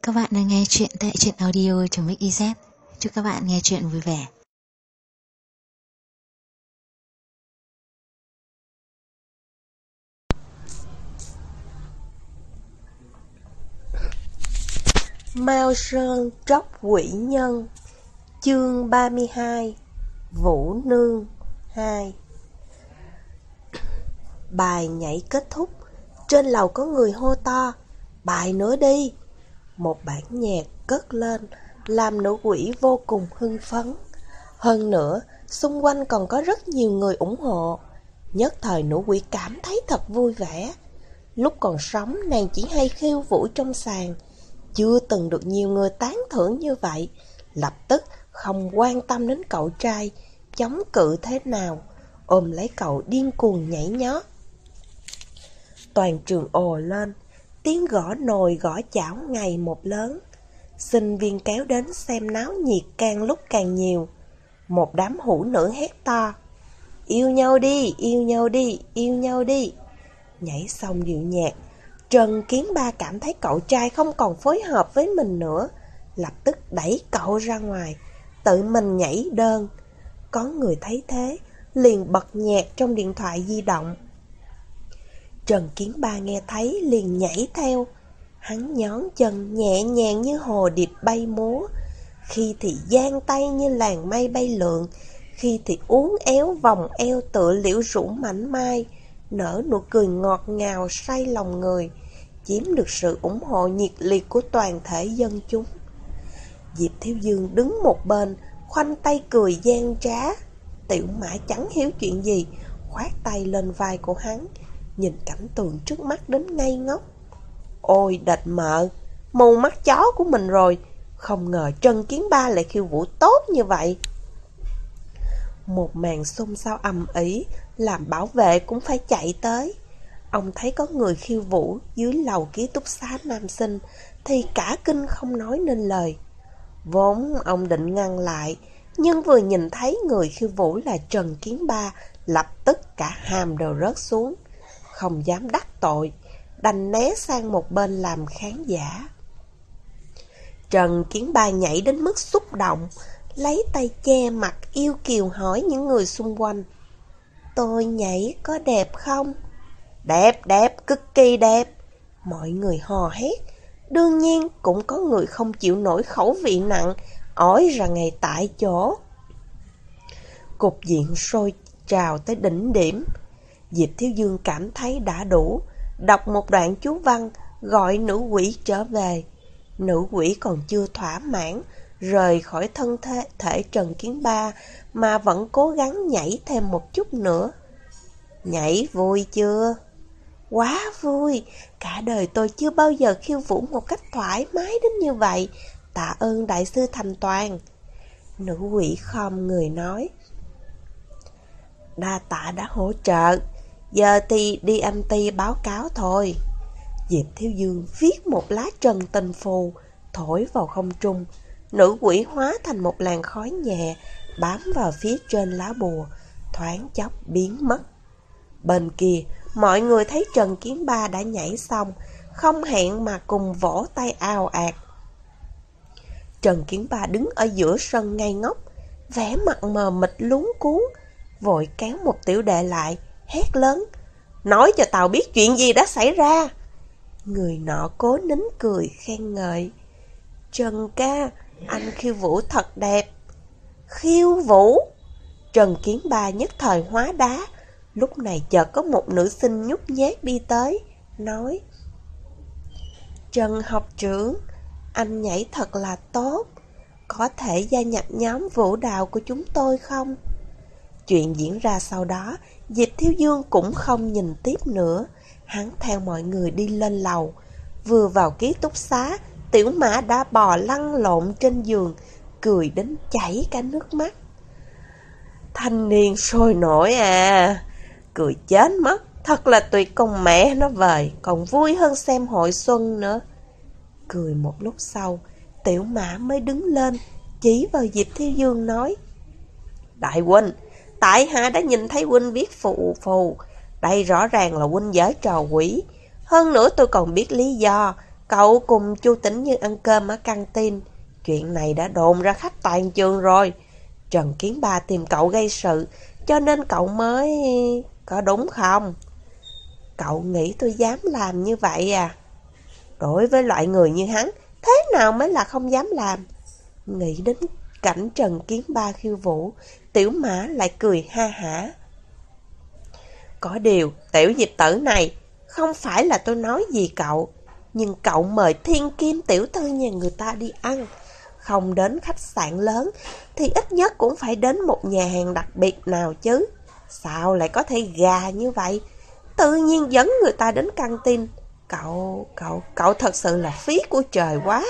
Các bạn đang nghe chuyện tại truyện audio.mix.iz. Chúc các bạn nghe chuyện vui vẻ. Mao Sơn tróc quỷ nhân. Chương 32. Vũ Nương 2. Bài nhảy kết thúc, trên lầu có người hô to: "Bài nữa đi!" Một bản nhạc cất lên, làm nữ quỷ vô cùng hưng phấn. Hơn nữa, xung quanh còn có rất nhiều người ủng hộ. Nhất thời nữ quỷ cảm thấy thật vui vẻ. Lúc còn sống, nàng chỉ hay khiêu vũ trong sàn, chưa từng được nhiều người tán thưởng như vậy. Lập tức không quan tâm đến cậu trai chống cự thế nào, ôm lấy cậu điên cuồng nhảy nhót. Toàn trường ồ lên, tiếng gõ nồi gõ chảo ngày một lớn. Sinh viên kéo đến xem náo nhiệt càng lúc càng nhiều. Một đám hữu nữ hét to: "Yêu nhau đi, yêu nhau đi, yêu nhau đi!" Nhảy xong điệu nhạc, Trần Kiến Ba cảm thấy cậu trai không còn phối hợp với mình nữa, lập tức đẩy cậu ra ngoài, tự mình nhảy đơn. Có người thấy thế, liền bật nhạc trong điện thoại di động. Trần Kiến Ba nghe thấy liền nhảy theo. Hắn nhón chân nhẹ nhàng như hồ điệp bay múa, khi thì giang tay như làn mây bay lượn, khi thì uốn éo vòng eo tựa liễu rũ mảnh mai, nở nụ cười ngọt ngào say lòng người, chiếm được sự ủng hộ nhiệt liệt của toàn thể dân chúng. Diệp Thiếu Dương đứng một bên, khoanh tay cười gian trá. Tiểu Mã chẳng hiểu chuyện gì, khoát tay lên vai của hắn, nhìn cảnh tượng trước mắt đến ngây ngốc. Ôi đệt mợ, mù mắt chó của mình rồi, không ngờ Trần Kiến Ba lại khiêu vũ tốt như vậy. Một màn xôn xao ầm ĩ, làm bảo vệ cũng phải chạy tới. Ông thấy có người khiêu vũ dưới lầu ký túc xá nam sinh thì cả kinh không nói nên lời. Vốn ông định ngăn lại, nhưng vừa nhìn thấy người khiêu vũ là Trần Kiến Ba, lập tức cả hàm đều rớt xuống, không dám đắc tội, đành né sang một bên làm khán giả. Trần Kiến Ba nhảy đến mức xúc động, lấy tay che mặt yêu kiều hỏi những người xung quanh: "Tôi nhảy có đẹp không?" "Đẹp, đẹp, cực kỳ đẹp!" Mọi người hò hét. Đương nhiên cũng có người không chịu nổi khẩu vị nặng, ói ra ngay tại chỗ. Cục diện sôi trào tới đỉnh điểm. Diệp Thiếu Dương cảm thấy đã đủ, đọc một đoạn chú văn gọi nữ quỷ trở về. Nữ quỷ còn chưa thỏa mãn, rời khỏi thân thể Trần Kiến Ba mà vẫn cố gắng nhảy thêm một chút nữa. "Nhảy vui chưa?" "Quá vui, cả đời tôi chưa bao giờ khiêu vũ một cách thoải mái đến như vậy, tạ ơn đại sư thành toàn." Nữ quỷ khom người nói: "Đa tạ đã hỗ trợ, giờ thì đi âm ty báo cáo thôi." Diệp Thiếu Dương viết một lá trần tình phù, thổi vào không trung. Nữ quỷ hóa thành một làn khói nhẹ, bám vào phía trên lá bùa, thoáng chốc biến mất. Bên kia, mọi người thấy Trần Kiến Ba đã nhảy xong, không hẹn mà cùng vỗ tay ào ạt. Trần Kiến Ba đứng ở giữa sân ngây ngốc, vẻ mặt mờ mịt luống cuống, vội kéo một tiểu đệ lại, hét lớn: "Nói cho tao biết chuyện gì đã xảy ra." Người nọ cố nín cười khen ngợi: "Trần ca, anh khiêu vũ thật đẹp." "Khiêu vũ?" Trần Kiến Ba nhất thời hóa đá. Lúc này chợt có một nữ sinh nhút nhát đi tới, nói: "Trần học trưởng, anh nhảy thật là tốt, có thể gia nhập nhóm vũ đạo của chúng tôi không?" Chuyện diễn ra sau đó, Diệp Thiếu Dương cũng không nhìn tiếp nữa. Hắn theo mọi người đi lên lầu. Vừa vào ký túc xá, Tiểu Mã đã bò lăn lộn trên giường, cười đến chảy cả nước mắt. "Thanh niên sôi nổi à, cười chết mất, thật là tuyệt con mẹ nó vời, còn vui hơn xem hội xuân nữa." Cười một lúc sau, Tiểu Mã mới đứng lên, chỉ vào Diệp Thiếu Dương nói: "Đại huynh, tại hạ đã nhìn thấy huynh viết phù phù, đây rõ ràng là huynh giở trò quỷ. Hơn nữa tôi còn biết lý do, Cậu cùng Chu Tĩnh Như ăn cơm ở căng tin. Chuyện này đã đồn ra khắp toàn trường rồi. Trần Kiến Ba tìm cậu gây sự, cho nên cậu mới... Có đúng không? Cậu nghĩ tôi dám làm như vậy à? Đối với loại người như hắn, thế nào mới là không dám làm? Nghĩ đến cảnh Trần Kiến Ba khiêu vũ, Tiểu Mã lại cười ha hả. Có điều, tiểu Diệp tử này, không phải là tôi nói gì cậu, nhưng cậu mời thiên kim tiểu thư nhà người ta đi ăn, không đến khách sạn lớn, thì ít nhất cũng phải đến một nhà hàng đặc biệt nào chứ. Sao lại có thể gà như vậy? Tự nhiên dẫn người ta đến căng tin. Cậu thật sự là phí của trời quá.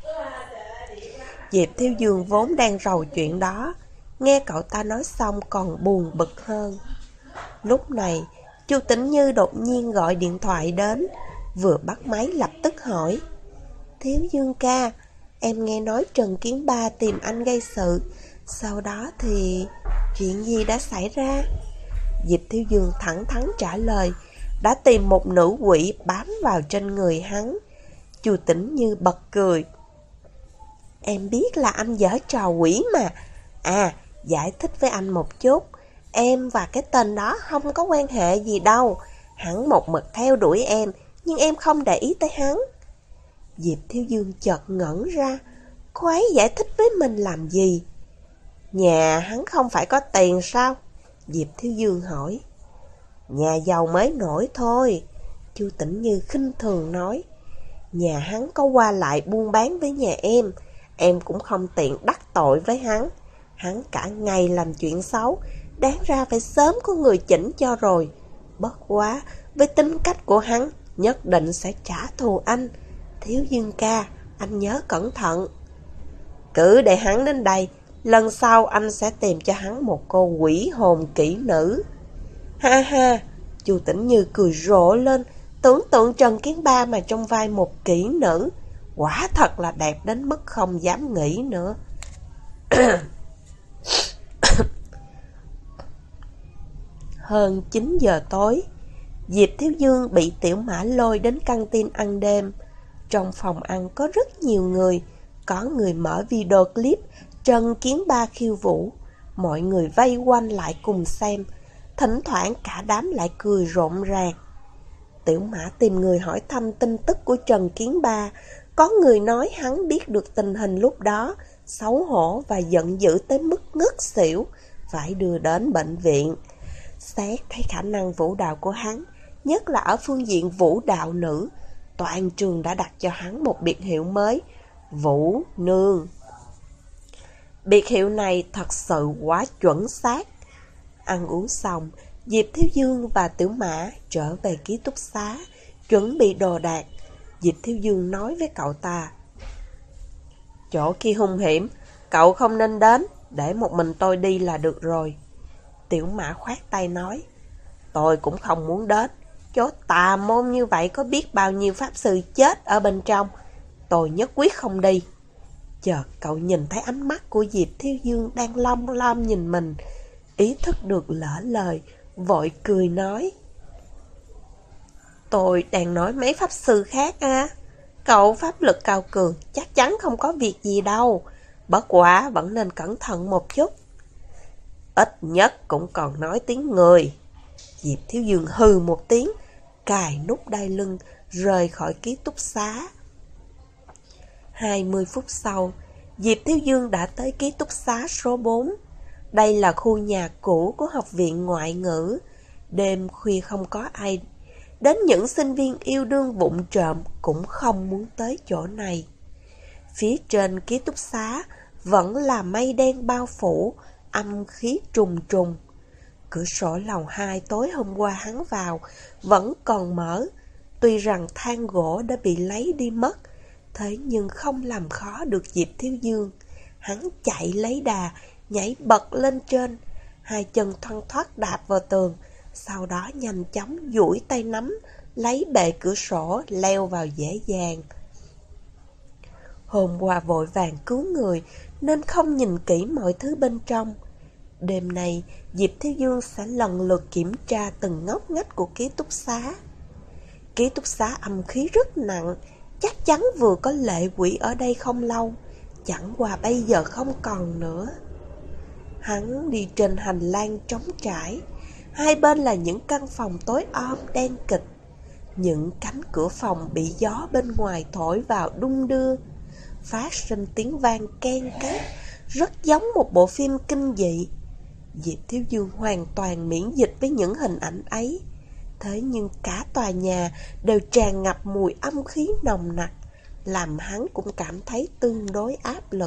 Diệp Thiếu Dương vốn đang rầu chuyện đó, nghe cậu ta nói xong còn buồn bực hơn. Lúc này, Chu Tĩnh Như đột nhiên gọi điện thoại đến, vừa bắt máy lập tức hỏi. Thiếu Dương ca, em nghe nói Trần Kiến Ba tìm anh gây sự, sau đó thì chuyện gì đã xảy ra? Diệp Thiếu Dương thẳng thắn trả lời, đã tìm một nữ quỷ bám vào trên người hắn. Chu Tĩnh Như bật cười. Em biết là anh giở trò quỷ mà. À, giải thích với anh một chút. Em và cái tên đó không có quan hệ gì đâu. Hắn một mực theo đuổi em, nhưng em không để ý tới hắn. Diệp Thiếu Dương chợt ngẩn ra. Cô ấy giải thích với mình làm gì? Nhà hắn không phải có tiền sao? Diệp Thiếu Dương hỏi. Nhà giàu mới nổi thôi. Chu Tĩnh Như khinh thường nói. Nhà hắn có qua lại buôn bán với nhà em cũng không tiện đắc tội với hắn. Hắn cả ngày làm chuyện xấu, đáng ra phải sớm có người chỉnh cho rồi. Bất quá, với tính cách của hắn, nhất định sẽ trả thù anh. Thiếu Dương ca, anh nhớ cẩn thận. Cứ để hắn đến đây, lần sau anh sẽ tìm cho hắn một cô quỷ hồn kỹ nữ. Ha ha, Chu Tĩnh Như cười rộ lên, tưởng tượng Trần Kiến Ba mà trong vai một kỹ nữ, quả thật là đẹp đến mức không dám nghĩ nữa. Hơn 9 giờ tối, Diệp Thiếu Dương bị Tiểu Mã lôi đến căng tin ăn đêm. Trong phòng ăn có rất nhiều người, có người mở video clip Trần Kiến Ba khiêu vũ. Mọi người vây quanh lại cùng xem, thỉnh thoảng cả đám lại cười rộn ràng. Tiểu Mã tìm người hỏi thăm tin tức của Trần Kiến Ba. Có người nói hắn biết được tình hình lúc đó, xấu hổ và giận dữ tới mức ngất xỉu, phải đưa đến bệnh viện. Xét thấy khả năng vũ đạo của hắn, nhất là ở phương diện vũ đạo nữ, toàn trường đã đặt cho hắn một biệt hiệu mới, Vũ Nương. Biệt hiệu này thật sự quá chuẩn xác. Ăn uống xong, Diệp Thiếu Dương và Tiểu Mã trở về ký túc xá, chuẩn bị đồ đạc. Diệp Thiếu Dương nói với cậu ta, chỗ kia hung hiểm, cậu không nên đến, để một mình tôi đi là được rồi. Tiểu Mã khoát tay nói, tôi cũng không muốn đến, chỗ tà môn như vậy có biết bao nhiêu pháp sư chết ở bên trong, tôi nhất quyết không đi. Chợt cậu nhìn thấy ánh mắt của Diệp Thiếu Dương đang lom lom nhìn mình, ý thức được lỡ lời, vội cười nói, tôi đang nói mấy pháp sư khác à. Cậu pháp lực cao cường, chắc chắn không có việc gì đâu, bất quá vẫn nên cẩn thận một chút. Ít nhất cũng còn nói tiếng người. Diệp Thiếu Dương hừ một tiếng, cài nút đai lưng, rời khỏi ký túc xá. 20 phút sau, Diệp Thiếu Dương đã tới ký túc xá số 4. Đây là khu nhà cũ của học viện ngoại ngữ. Đêm khuya không có ai, đến những sinh viên yêu đương vụng trộm cũng không muốn tới chỗ này. Phía trên ký túc xá vẫn là mây đen bao phủ, âm khí trùng trùng. Cửa sổ lầu 2 tối hôm qua hắn vào vẫn còn mở, tuy rằng than gỗ đã bị lấy đi mất, thế nhưng không làm khó được Diệp Thiếu Dương. Hắn chạy lấy đà, nhảy bật lên trên, hai chân thoăn thoắt đạp vào tường, sau đó nhanh chóng duỗi tay nắm, lấy bệ cửa sổ, leo vào dễ dàng. Hôm qua vội vàng cứu người, nên không nhìn kỹ mọi thứ bên trong. Đêm nay, Diệp Thiếu Dương sẽ lần lượt kiểm tra từng ngóc ngách của ký túc xá. Ký túc xá âm khí rất nặng, chắc chắn vừa có lệ quỷ ở đây không lâu, chẳng qua bây giờ không còn nữa. Hắn đi trên hành lang trống trải, hai bên là những căn phòng tối om đen kịt. Những cánh cửa phòng bị gió bên ngoài thổi vào đung đưa, phát sinh tiếng vang ken két, rất giống một bộ phim kinh dị. Diệp Thiếu Dương hoàn toàn miễn dịch với những hình ảnh ấy. Thế nhưng cả tòa nhà đều tràn ngập mùi âm khí nồng nặc, làm hắn cũng cảm thấy tương đối áp lực.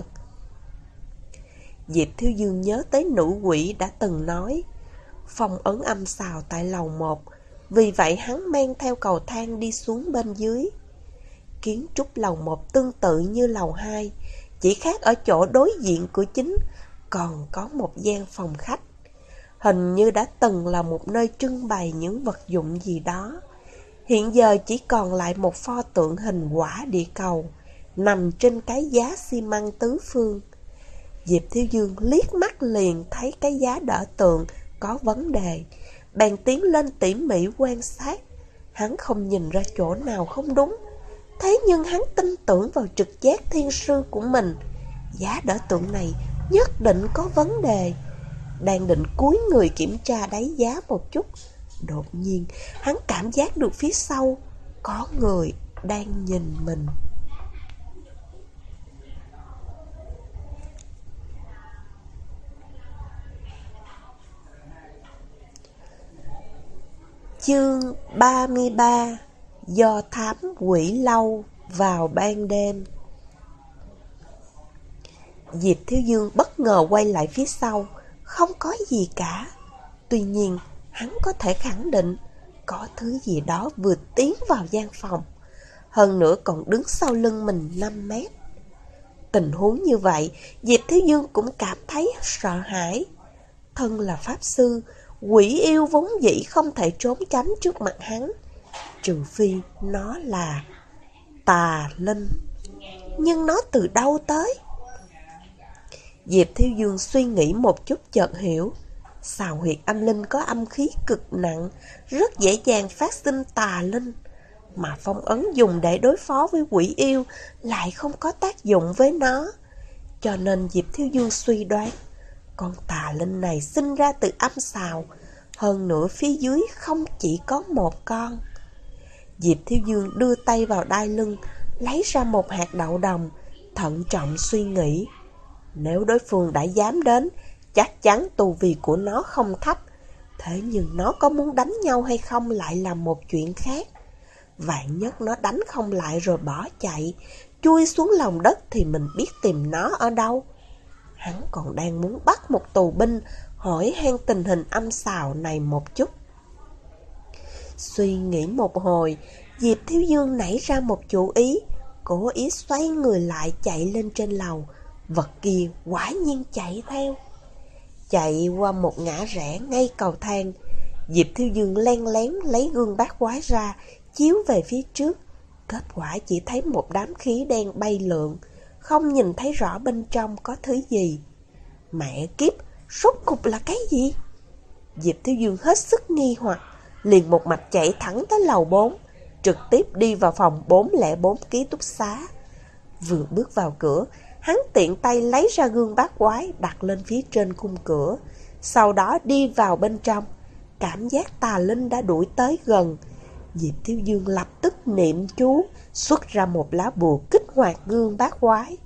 Diệp Thiếu Dương nhớ tới nữ quỷ đã từng nói phong ấn âm xào tại lầu 1, vì vậy hắn men theo cầu thang đi xuống bên dưới. Kiến trúc lầu 1 tương tự như lầu 2, chỉ khác ở chỗ đối diện cửa chính còn có một gian phòng khách. Hình như đã từng là một nơi trưng bày những vật dụng gì đó. Hiện giờ chỉ còn lại một pho tượng hình quả địa cầu nằm trên cái giá xi măng tứ phương. Diệp Thiếu Dương liếc mắt liền thấy cái giá đỡ tượng có vấn đề, bèn tiến lên tỉ mỉ quan sát. Hắn không nhìn ra chỗ nào không đúng, thế nhưng hắn tin tưởng vào trực giác thiên sư của mình. Giá đỡ tượng này nhất định có vấn đề. Đang định cúi người kiểm tra đáy giá một chút, đột nhiên hắn cảm giác được phía sau có người đang nhìn mình. Chương 33: Do thám quỷ lâu vào ban đêm. Diệp Thiếu Dương bất ngờ quay lại phía sau, không có gì cả. Tuy nhiên, hắn có thể khẳng định có thứ gì đó vừa tiến vào gian phòng, hơn nữa còn đứng sau lưng mình 5 mét. Tình huống như vậy, Diệp Thiếu Dương cũng cảm thấy sợ hãi. Thân là pháp sư, quỷ yêu vốn dĩ không thể trốn tránh trước mặt hắn, trừ phi nó là tà linh. Nhưng nó từ đâu tới? Diệp Thiếu Dương suy nghĩ một chút chợt hiểu. Xào huyệt âm linh có âm khí cực nặng, rất dễ dàng phát sinh tà linh. Mà phong ấn dùng để đối phó với quỷ yêu lại không có tác dụng với nó. Cho nên Diệp Thiếu Dương suy đoán con tà linh này sinh ra từ âm xào, hơn nữa phía dưới không chỉ có một con. Diệp Thiếu Dương đưa tay vào đai lưng, lấy ra một hạt đậu đồng, thận trọng suy nghĩ. Nếu đối phương đã dám đến, chắc chắn tu vi của nó không thấp. Thế nhưng nó có muốn đánh nhau hay không lại là một chuyện khác. Vạn nhất nó đánh không lại rồi bỏ chạy, chui xuống lòng đất thì mình biết tìm nó ở đâu. Hắn còn đang muốn bắt một tù binh, hỏi han tình hình âm xào này một chút. Suy nghĩ một hồi, Diệp Thiếu Dương nảy ra một chủ ý, cố ý xoay người lại chạy lên trên lầu. Vật kia quả nhiên chạy theo. Chạy qua một ngã rẽ ngay cầu thang, Diệp Thiếu Dương len lén lấy gương bát quái ra, chiếu về phía trước. Kết quả chỉ thấy một đám khí đen bay lượn, không nhìn thấy rõ bên trong có thứ gì. Mẹ kiếp, rốt cục là cái gì? Diệp Thiếu Dương hết sức nghi hoặc, liền một mạch chạy thẳng tới lầu 4, trực tiếp đi vào phòng 404 ký túc xá. Vừa bước vào cửa, hắn tiện tay lấy ra gương bát quái đặt lên phía trên khung cửa, sau đó đi vào bên trong. Cảm giác tà linh đã đuổi tới gần. Diệp Thiếu Dương lập tức niệm chú, xuất ra một lá bùa kích hoạt gương bát quái.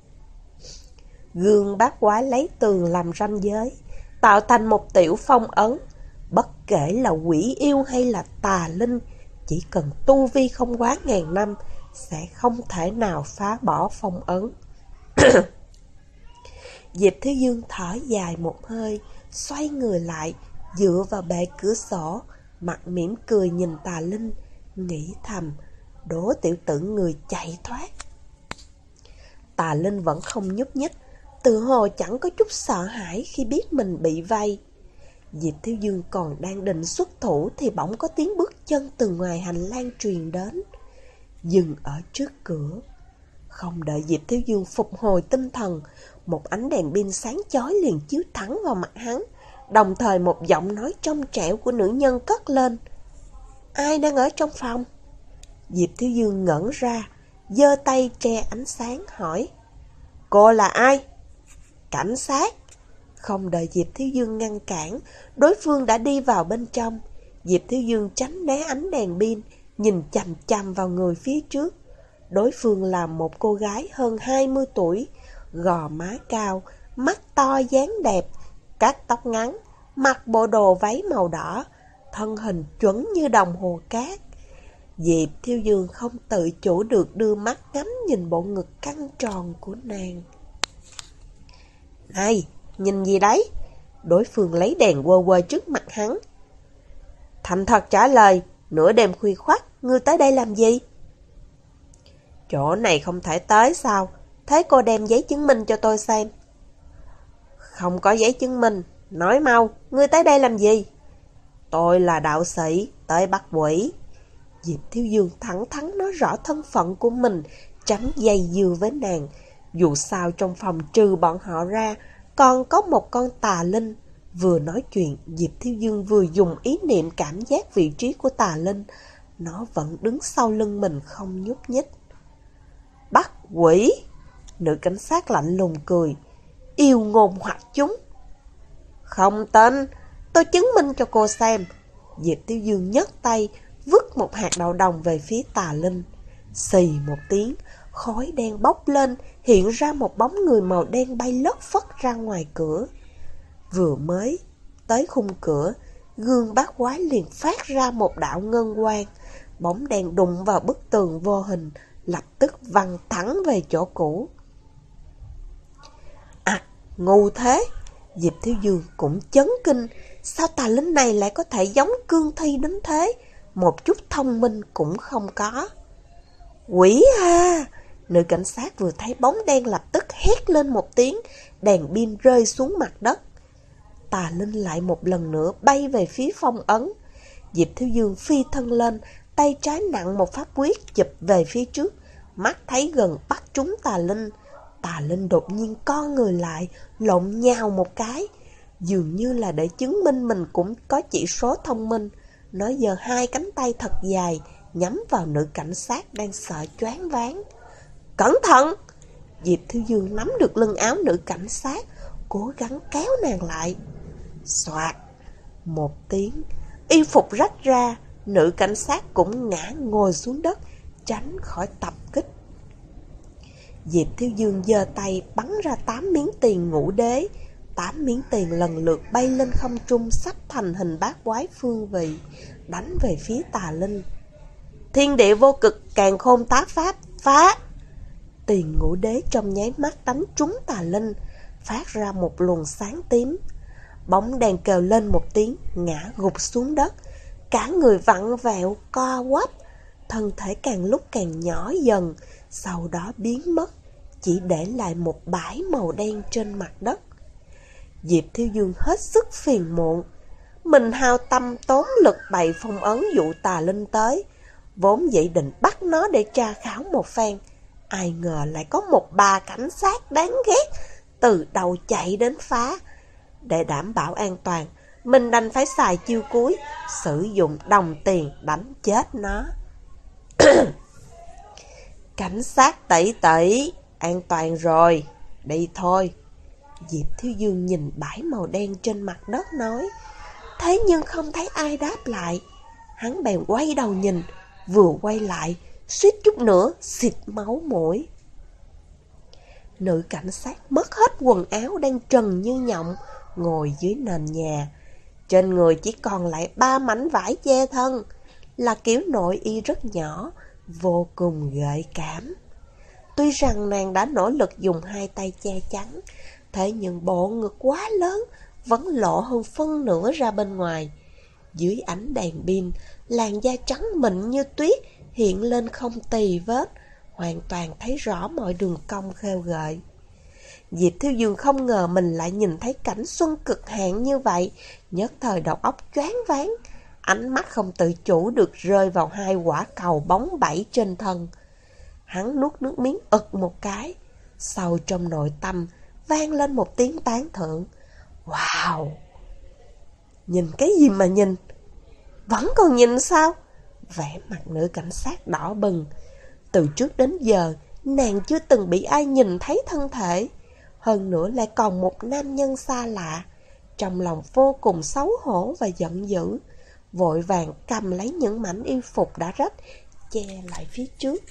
Gương bát quái lấy tường làm ranh giới, tạo thành một tiểu phong ấn. Bất kể là quỷ yêu hay là tà linh, chỉ cần tu vi không quá 1000 năm, sẽ không thể nào phá bỏ phong ấn. Diệp Thiếu Dương thở dài một hơi, xoay người lại, dựa vào bệ cửa sổ, mặt mỉm cười nhìn tà linh, nghĩ thầm, đố tiểu tử người chạy thoát. Tà linh vẫn không nhúc nhích, tự hồ chẳng có chút sợ hãi khi biết mình bị vây. Diệp Thiếu Dương còn đang định xuất thủ thì bỗng có tiếng bước chân từ ngoài hành lang truyền đến, dừng ở trước cửa. Không đợi Diệp Thiếu Dương phục hồi tinh thần, một ánh đèn pin sáng chói liền chiếu thẳng vào mặt hắn, đồng thời một giọng nói trong trẻo của nữ nhân cất lên. Ai đang ở trong phòng? Diệp Thiếu Dương ngẩn ra, giơ tay che ánh sáng hỏi: Cô là ai? Cảnh sát. Không đợi Diệp Thiếu Dương ngăn cản, đối phương đã đi vào bên trong. Diệp Thiếu Dương tránh né ánh đèn pin, nhìn chằm chằm vào người phía trước. Đối phương là một cô gái hơn 20 tuổi, gò má cao, mắt to dáng đẹp, cắt tóc ngắn, mặc bộ đồ váy màu đỏ, thân hình chuẩn như đồng hồ cát. Diệp Thiếu Dương không tự chủ được đưa mắt ngắm nhìn bộ ngực căng tròn của nàng. Này, nhìn gì đấy? Đối phương lấy đèn quơ quơ trước mặt hắn. Thành thật trả lời, nửa đêm khuya khoắt, ngươi tới đây làm gì? Chỗ này không thể tới sao? Thế cô đem giấy chứng minh cho tôi xem. Không có giấy chứng minh, nói mau, ngươi tới đây làm gì? Tôi là đạo sĩ, tới bắt quỷ. Diệp Thiếu Dương thẳng thắn nói rõ thân phận của mình, tránh dây dưa với nàng. Dù sao trong phòng trừ bọn họ ra, còn có một con tà linh. Vừa nói chuyện, Diệp Thiếu Dương vừa dùng ý niệm cảm giác vị trí của tà linh. Nó vẫn đứng sau lưng mình không nhúc nhích. Bắt quỷ! Nữ cảnh sát lạnh lùng cười. Yêu ngôn hoặc chúng. Không tin, tôi chứng minh cho cô xem. Diệp Thiếu Dương nhấc tay, vứt một hạt đậu đồng về phía tà linh. Xì một tiếng, khói đen bốc lên, hiện ra một bóng người màu đen bay lất phất ra ngoài cửa. Vừa mới tới khung cửa, gương bát quái liền phát ra một đạo ngân quang. Bóng đen đụng vào bức tường vô hình, lập tức văng thẳng về chỗ cũ. À, ngu thế! Diệp Thiếu Dương cũng chấn kinh. Sao tà linh này lại có thể giống cương thi đến thế? Một chút thông minh cũng không có. Quỷ ha! Nữ cảnh sát vừa thấy bóng đen lập tức hét lên một tiếng, đèn pin rơi xuống mặt đất. Tà linh lại một lần nữa bay về phía phong ấn. Diệp Thiếu Dương phi thân lên, tay trái nặng một pháp quyết chụp về phía trước, mắt thấy gần bắt trúng tà linh. Tà linh đột nhiên co người lại, lộn nhào một cái. Dường như là để chứng minh mình cũng có chỉ số thông minh. Nó giơ hai cánh tay thật dài, nhắm vào nữ cảnh sát đang sợ choáng váng. Cẩn thận! Diệp Thiếu Dương nắm được lưng áo nữ cảnh sát, cố gắng kéo nàng lại. Xoạt! Một tiếng, y phục rách ra, nữ cảnh sát cũng ngã ngồi xuống đất, tránh khỏi tập kích. Diệp Thiếu Dương giơ tay bắn ra 8 miếng tiền ngũ đế. 8 miếng tiền lần lượt bay lên không trung, sắp thành hình bát quái phương vị, đánh về phía tà linh. Thiên địa vô cực, càn khôn tá pháp, phá! Tiền ngũ đế trong nháy mắt đánh trúng tà linh, phát ra một luồng sáng tím. Bóng đèn kêu lên một tiếng, ngã gục xuống đất. Cả người vặn vẹo, co quắp, thân thể càng lúc càng nhỏ dần, sau đó biến mất, chỉ để lại một bãi màu đen trên mặt đất. Diệp Thiếu Dương hết sức phiền muộn. Mình hao tâm tốn lực bày phong ấn dụ tà linh tới, vốn dĩ định bắt nó để tra khảo một phen. Ai ngờ lại có một bà cảnh sát đáng ghét từ đầu chạy đến phá. Để đảm bảo an toàn, mình đành phải xài chiêu cuối, sử dụng đồng tiền đánh chết nó. Cảnh sát tỷ tỷ, an toàn rồi, đi thôi. Diệp Thiếu Dương nhìn bãi màu đen trên mặt đất nói. Thế nhưng không thấy ai đáp lại. Hắn bèn quay đầu nhìn, vừa quay lại, suýt chút nữa xịt máu mũi. Nữ cảnh sát mất hết quần áo, đang trần như nhộng, ngồi dưới nền nhà. Trên người chỉ còn lại 3 mảnh vải che thân, là kiểu nội y rất nhỏ, vô cùng gợi cảm. Tuy rằng nàng đã nỗ lực dùng hai tay che chắn, thế nhưng bộ ngực quá lớn, vẫn lộ hơn phân nửa ra bên ngoài. Dưới ánh đèn pin, làn da trắng mịn như tuyết hiện lên không tì vết, hoàn toàn thấy rõ mọi đường cong khêu gợi. Diệp Thiếu Dương không ngờ mình lại nhìn thấy cảnh xuân cực hạn như vậy, nhất thời đầu óc choáng váng, ánh mắt không tự chủ được rơi vào hai quả cầu bóng bẩy trên thân. Hắn nuốt nước miếng ực một cái, sâu trong nội tâm vang lên một tiếng tán thưởng. Wow! Nhìn cái gì mà nhìn? Vẫn còn nhìn sao? Vẻ mặt nữ cảnh sát đỏ bừng. Từ trước đến giờ, nàng chưa từng bị ai nhìn thấy thân thể. Hơn nữa lại còn một nam nhân xa lạ. Trong lòng vô cùng xấu hổ và giận dữ, vội vàng cầm lấy những mảnh y phục đã rách, che lại phía trước.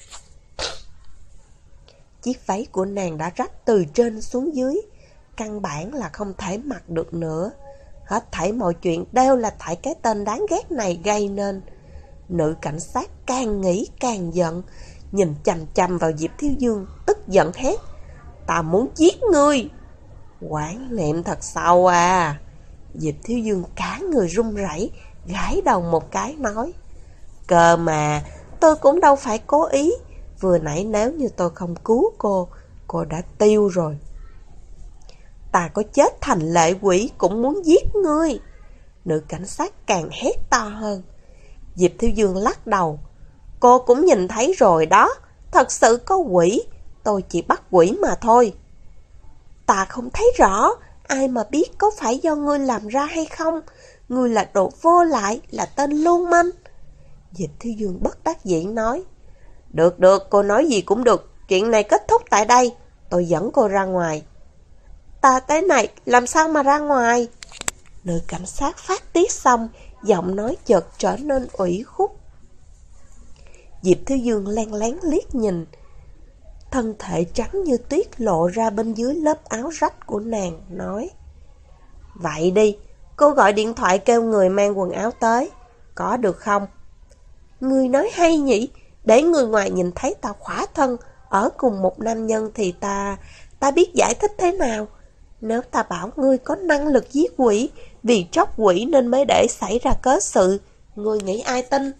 Chiếc váy của nàng đã rách từ trên xuống dưới, căn bản là không thể mặc được nữa. Hết thảy mọi chuyện đều là tại cái tên đáng ghét này gây nên. Nữ cảnh sát càng nghĩ càng giận, nhìn chằm chằm vào Diệp Thiếu Dương, tức giận hét: "Ta muốn giết ngươi!" Quán niệm thật sâu à. Diệp Thiếu Dương cả người run rẩy, gãi đầu một cái nói: "Cơ mà, tôi cũng đâu phải cố ý. Vừa nãy nếu như tôi không cứu cô đã tiêu rồi. Ta có chết thành lệ quỷ cũng muốn giết ngươi." Nữ cảnh sát càng hét to hơn. Diệp Thiếu Dương lắc đầu: "Cô cũng nhìn thấy rồi đó, thật sự có quỷ, tôi chỉ bắt quỷ mà thôi." "Ta không thấy rõ, ai mà biết có phải do ngươi làm ra hay không? Ngươi là đồ vô lại, là tên lưu manh." Diệp Thiếu Dương bất đắc dĩ nói: Được, cô nói gì cũng được, chuyện này kết thúc tại đây, tôi dẫn cô ra ngoài." "Ta tới này, làm sao mà ra ngoài?" Nữ cảnh sát phát tiết xong, giọng nói chợt trở nên ủy khuất. Diệp Thiếu Dương len lén liếc nhìn, thân thể trắng như tuyết lộ ra bên dưới lớp áo rách của nàng, nói: "Vậy đi, cô gọi điện thoại kêu người mang quần áo tới, có được không?" "Ngươi nói hay nhỉ, để người ngoài nhìn thấy ta khỏa thân ở cùng một nam nhân thì ta biết giải thích thế nào? Nếu ta bảo ngươi có năng lực giết quỷ, vì tróc quỷ nên mới để xảy ra cớ sự, ngươi nghĩ ai tin?"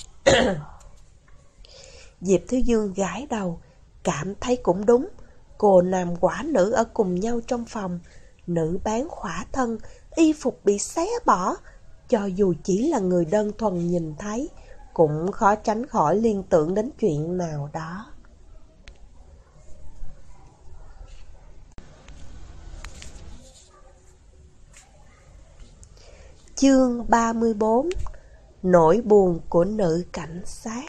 Diệp Thiếu Dương gãi đầu, cảm thấy cũng đúng. Cô nam quả nữ ở cùng nhau trong phòng, nữ bán khỏa thân, y phục bị xé bỏ. Cho dù chỉ là người đơn thuần nhìn thấy, cũng khó tránh khỏi liên tưởng đến chuyện nào đó. Chương 34: Nỗi buồn của nữ cảnh sát.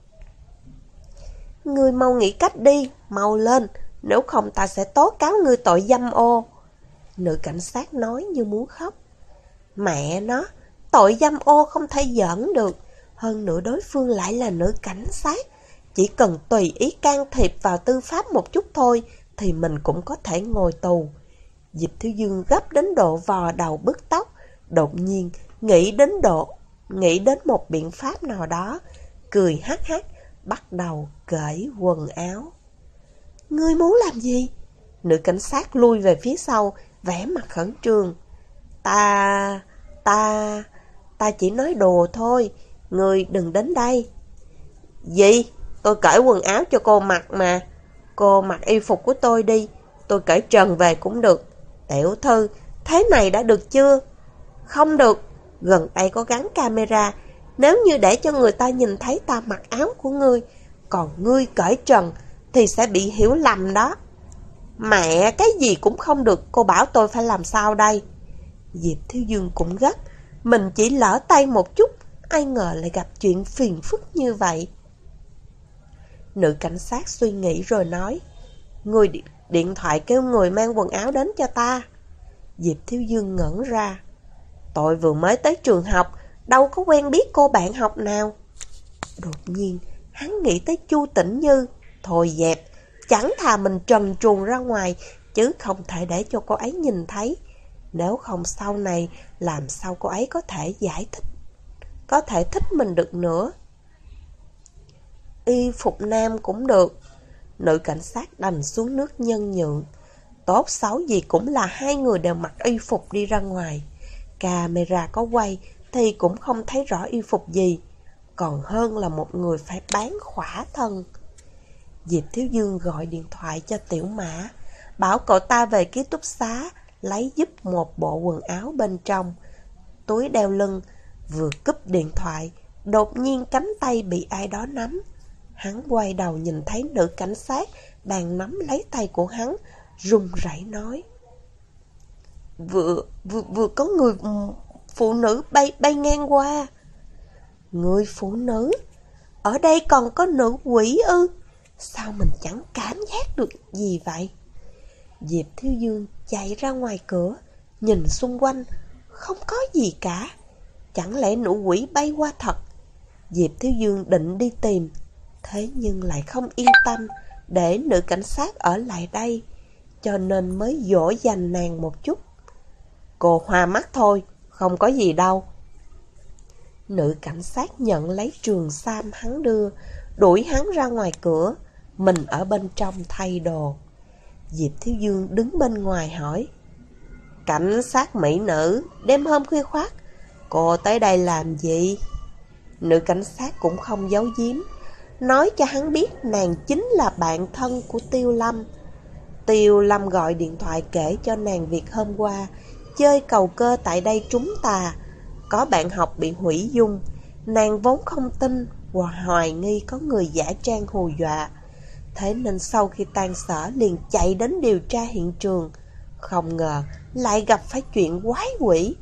"Ngươi mau nghĩ cách đi, mau lên, nếu không ta sẽ tố cáo ngươi tội dâm ô." Nữ cảnh sát nói như muốn khóc. Mẹ nó, tội dâm ô không thể giỡn được. Hơn nữa đối phương lại là nữ cảnh sát, chỉ cần tùy ý can thiệp vào tư pháp một chút thôi thì mình cũng có thể ngồi tù. Diệp Thiếu Dương gấp đến độ vò đầu bứt tóc, đột nhiên nghĩ đến một biện pháp nào đó, cười hắc hắc, bắt đầu cởi quần áo. "Ngươi muốn làm gì?" Nữ cảnh sát lui về phía sau, vẻ mặt khẩn trương. Ta chỉ nói đùa thôi, ngươi đừng đến đây." "Gì? Tôi cởi quần áo cho cô mặc mà. Cô mặc y phục của tôi đi, tôi cởi trần về cũng được." "Tiểu thư, thế này đã được chưa?" "Không được, gần đây có gắn camera, nếu như để cho người ta nhìn thấy ta mặc áo của ngươi, còn ngươi cởi trần thì sẽ bị hiểu lầm đó." "Mẹ, cái gì cũng không được, cô bảo tôi phải làm sao đây?" Diệp Thiếu Dương cũng gấp, mình chỉ lỡ tay một chút, ai ngờ lại gặp chuyện phiền phức như vậy. Nữ cảnh sát suy nghĩ rồi nói: "Ngươi điện thoại kêu người mang quần áo đến cho ta." Diệp Thiếu Dương ngẩn ra. "Tôi vừa mới tới trường học, đâu có quen biết cô bạn học nào." Đột nhiên, hắn nghĩ tới Chu Tĩnh Như. Thôi dẹp, chẳng thà mình trần truồng ra ngoài, chứ không thể để cho cô ấy nhìn thấy. Nếu không sau này, làm sao cô ấy có thể giải thích, có thể thích mình được nữa. Y phục nam cũng được. Nữ cảnh sát đành xuống nước nhân nhượng. Tốt xấu gì cũng là hai người đều mặc y phục đi ra ngoài. Camera có quay thì cũng không thấy rõ y phục gì, còn hơn là một người phải bán khỏa thân. Diệp Thiếu Dương gọi điện thoại cho Tiểu Mã, bảo cậu ta về ký túc xá lấy giúp một bộ quần áo bên trong, túi đeo lưng. Vừa cúp điện thoại, đột nhiên cánh tay bị ai đó nắm. Hắn quay đầu nhìn thấy nữ cảnh sát đang nắm lấy tay của hắn, run rẩy nói: Vừa có người phụ nữ bay ngang qua." "Người phụ nữ? Ở đây còn có nữ quỷ ư?" Sao mình chẳng cảm giác được gì vậy? Diệp Thiếu Dương chạy ra ngoài cửa, nhìn xung quanh, không có gì cả. Chẳng lẽ nữ quỷ bay qua thật? Diệp Thiếu Dương định đi tìm, thế nhưng lại không yên tâm để nữ cảnh sát ở lại đây, cho nên mới dỗ dành nàng một chút. Cô hoa mắt thôi, không có gì đâu. Nữ cảnh sát nhận lấy trường sam hắn đưa, đuổi hắn ra ngoài cửa, mình ở bên trong thay đồ. Diệp Thiếu Dương đứng bên ngoài hỏi: Cảnh sát mỹ nữ, đêm hôm khuya khoắt, cô tới đây làm gì? Nữ cảnh sát cũng không giấu giếm, nói cho hắn biết nàng chính là bạn thân của Tiêu Lâm. Tiêu Lâm gọi điện thoại kể cho nàng việc hôm qua chơi cầu cơ tại đây trúng tà, có bạn học bị hủy dung. Nàng vốn không tin và hoài nghi có người giả trang hù dọa, thế nên sau khi tan sở liền chạy đến điều tra hiện trường. Không ngờ lại gặp phải chuyện quái quỷ.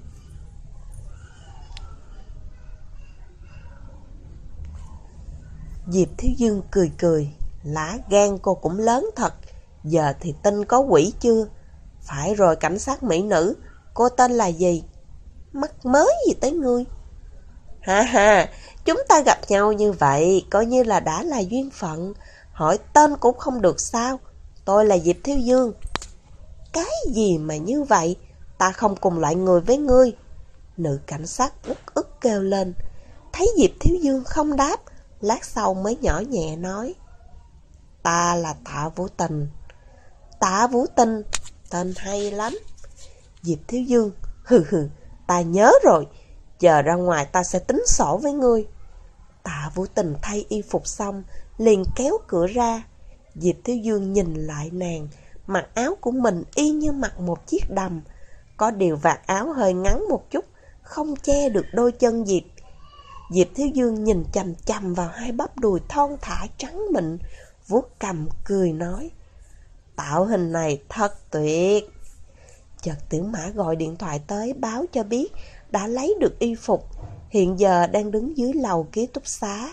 Diệp Thiếu Dương cười cười: Lá gan cô cũng lớn thật, giờ thì tin có quỷ chưa? Phải rồi cảnh sát mỹ nữ, cô tên là gì? Mắc mới gì tới ngươi? Ha ha, chúng ta gặp nhau như vậy, coi như là đã là duyên phận. Hỏi tên cũng không được sao? Tôi là Diệp Thiếu Dương. Cái gì mà như vậy? Ta không cùng loại người với ngươi. Nữ cảnh sát uất ức kêu lên. Thấy Diệp Thiếu Dương không đáp, lát sau mới nhỏ nhẹ nói: Ta là Tạ Vũ Tình. Tạ Vũ Tình, tên hay lắm. Diệp Thiếu Dương: Hừ hừ, ta nhớ rồi, chờ ra ngoài ta sẽ tính sổ với ngươi. Tạ Vũ Tình thay y phục xong liền kéo cửa ra. Diệp Thiếu Dương nhìn lại nàng, mặc áo của mình y như mặc một chiếc đầm, có điều vạt áo hơi ngắn một chút, không che được đôi chân Diệp. Diệp Thiếu Dương nhìn chằm chằm vào hai bắp đùi thon thả trắng mịn, vuốt cằm cười nói: Tạo hình này thật tuyệt. Chợt Tiểu Mã gọi điện thoại tới báo cho biết đã lấy được y phục, hiện giờ đang đứng dưới lầu ký túc xá.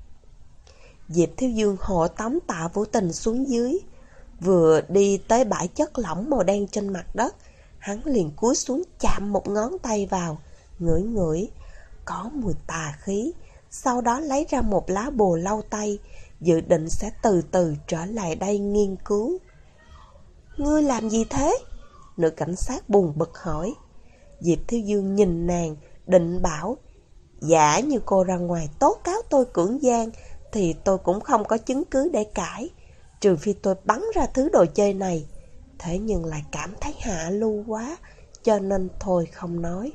Diệp Thiếu Dương hộ tống Tạ Vũ Tình xuống dưới. Vừa đi tới bãi chất lỏng màu đen trên mặt đất, hắn liền cúi xuống chạm một ngón tay vào, ngửi ngửi, có mùi tà khí. Sau đó lấy ra một lá bồ lau tay, dự định sẽ từ từ trở lại đây nghiên cứu. Ngươi làm gì thế? Nữ cảnh sát buồn bực hỏi. Diệp Thiếu Dương nhìn nàng, định bảo: Giả như cô ra ngoài tố cáo tôi cưỡng gian thì tôi cũng không có chứng cứ để cãi, trừ phi tôi bắn ra thứ đồ chơi này. Thế nhưng lại cảm thấy hạ lưu quá, cho nên thôi không nói.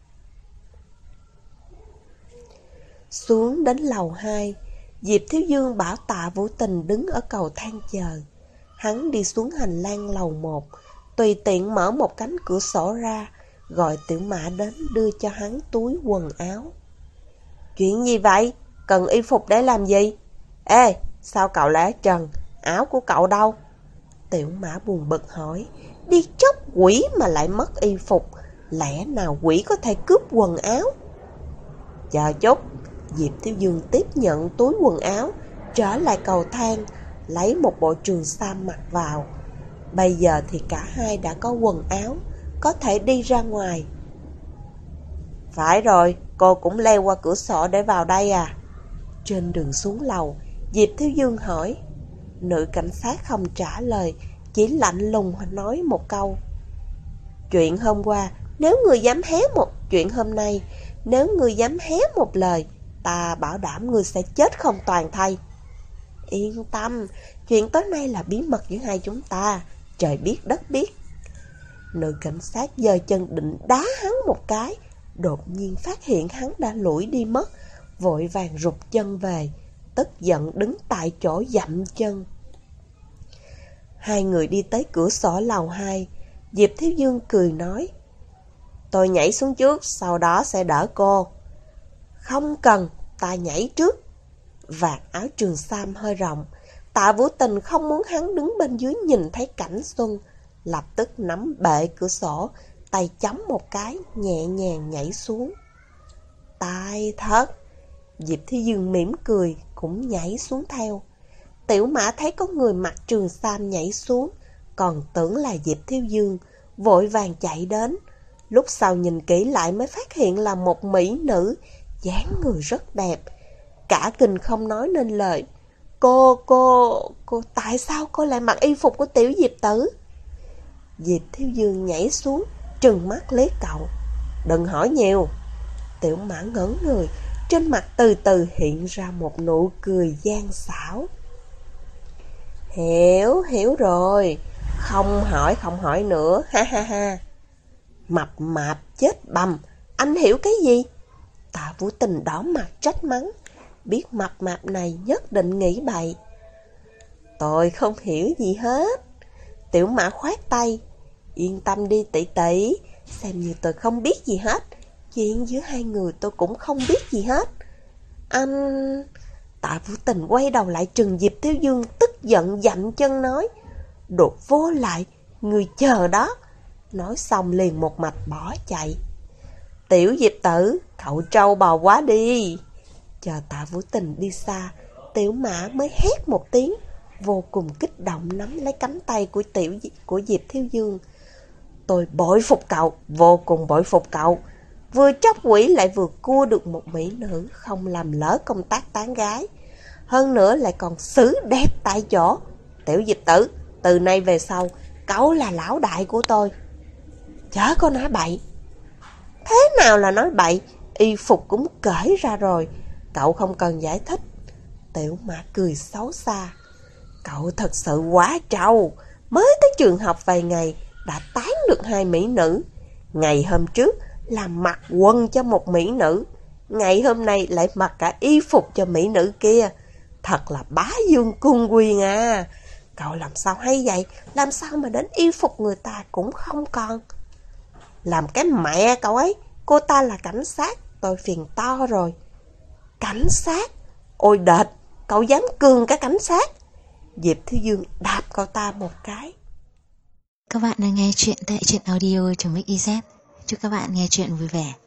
Xuống đến lầu 2, Diệp Thiếu Dương bảo Tạ Vũ Tình đứng ở cầu thang chờ. Hắn đi xuống hành lang lầu 1, tùy tiện mở một cánh cửa sổ ra, gọi Tiểu Mã đến đưa cho hắn túi quần áo. Chuyện gì vậy? Cần y phục để làm gì? Ê, sao cậu lại ở trần? Áo của cậu đâu? Tiểu Mã buồn bực hỏi. Đi chốc quỷ mà lại mất y phục, lẽ nào quỷ có thể cướp quần áo? Chờ chút. Diệp Thiếu Dương tiếp nhận túi quần áo, trở lại cầu thang, lấy một bộ trường sam mặc vào. Bây giờ thì cả hai đã có quần áo, có thể đi ra ngoài. Phải rồi, cô cũng leo qua cửa sổ để vào đây à? Trên đường xuống lầu, Diệp Thiếu Dương hỏi. Nữ cảnh sát không trả lời, chỉ lạnh lùng nói một câu: Chuyện hôm qua, nếu người dám hé một chuyện hôm nay, nếu người dám hé một lời, ta bảo đảm người sẽ chết không toàn thây. Yên tâm, chuyện tối nay là bí mật giữa hai chúng ta, trời biết đất biết. Nữ cảnh sát giơ chân định đá hắn một cái, đột nhiên phát hiện hắn đã lủi đi mất, vội vàng rụt chân về, tức giận đứng tại chỗ dậm chân. Hai người đi tới cửa sổ lầu 2, Diệp Thiếu Dương cười nói: Tôi nhảy xuống trước, sau đó sẽ đỡ cô. Không cần, ta nhảy trước. Vạt áo trường sam hơi rộng, Tạ Vũ Tình không muốn hắn đứng bên dưới nhìn thấy cảnh xuân, lập tức nắm bệ cửa sổ, tay chống một cái, nhẹ nhàng nhảy xuống. Tai thất. Diệp Thiếu Dương mỉm cười, cũng nhảy xuống theo. Tiểu Mã thấy có người mặc trường sam nhảy xuống, còn tưởng là Diệp Thiếu Dương, vội vàng chạy đến. Lúc sau nhìn kỹ lại mới phát hiện là một mỹ nữ, dáng người rất đẹp. Cả kinh không nói nên lời. Cô, tại sao cô lại mặc y phục của Tiểu Diệp Tử? Diệp Thiếu Dương nhảy xuống, trừng mắt liếc cậu. Đừng hỏi nhiều. Tiểu Mã ngẩn người, trên mặt từ từ hiện ra một nụ cười gian xảo. Hiểu rồi, không hỏi nữa, ha ha ha. Mập mạp chết bầm, anh hiểu cái gì? Tạ Vũ Tình đỏ mặt trách mắng, biết mập mạp này nhất định nghĩ bậy. Tôi không hiểu gì hết. Tiểu Mã khoát tay, yên tâm đi tỷ tỷ, xem như tôi không biết gì hết. Chuyện giữa hai người tôi cũng không biết gì hết. Anh... Tạ Vũ Tình quay đầu lại trừng Diệp Thiếu Dương, tức giận dậm chân nói, đồ vô lại, người chờ đó. Nói xong liền một mạch bỏ chạy. Tiểu Diệp Tử, cậu trâu bò quá đi. Chờ Tạ Vũ Tình đi xa, Tiểu Mã mới hét một tiếng, vô cùng kích động nắm lấy cánh tay của Diệp Thiếu Dương. Tôi bội phục cậu, vô cùng bội phục cậu. Vừa tróc quỷ lại vừa cua được một mỹ nữ, không làm lỡ công tác tán gái. Hơn nữa lại còn xử đẹp tại chỗ. Tiểu Diệp Tử, từ nay về sau, cậu là lão đại của tôi. Chớ có nói bậy. Thế nào là nói bậy? Y phục cũng cởi ra rồi, cậu không cần giải thích. Tiểu Mã cười xấu xa. Cậu thật sự quá trâu, mới tới trường học vài ngày đã tán được 2 mỹ nữ. Ngày hôm trước làm mặc quần cho một mỹ nữ, ngày hôm nay lại mặc cả y phục cho mỹ nữ kia. Thật là bá vương cung quyền à. Cậu làm sao hay vậy? Làm sao mà đến y phục người ta cũng không còn? Làm cái mẹ cậu ấy, cô ta là cảnh sát, tôi phiền to rồi. Cảnh sát? Ôi đệt, cậu dám cương cả cảnh sát? Diệp Thiếu Dương đạp cậu ta một cái. Các bạn đang nghe chuyện tại truyện audio.mix.iz. Chúc các bạn nghe chuyện vui vẻ.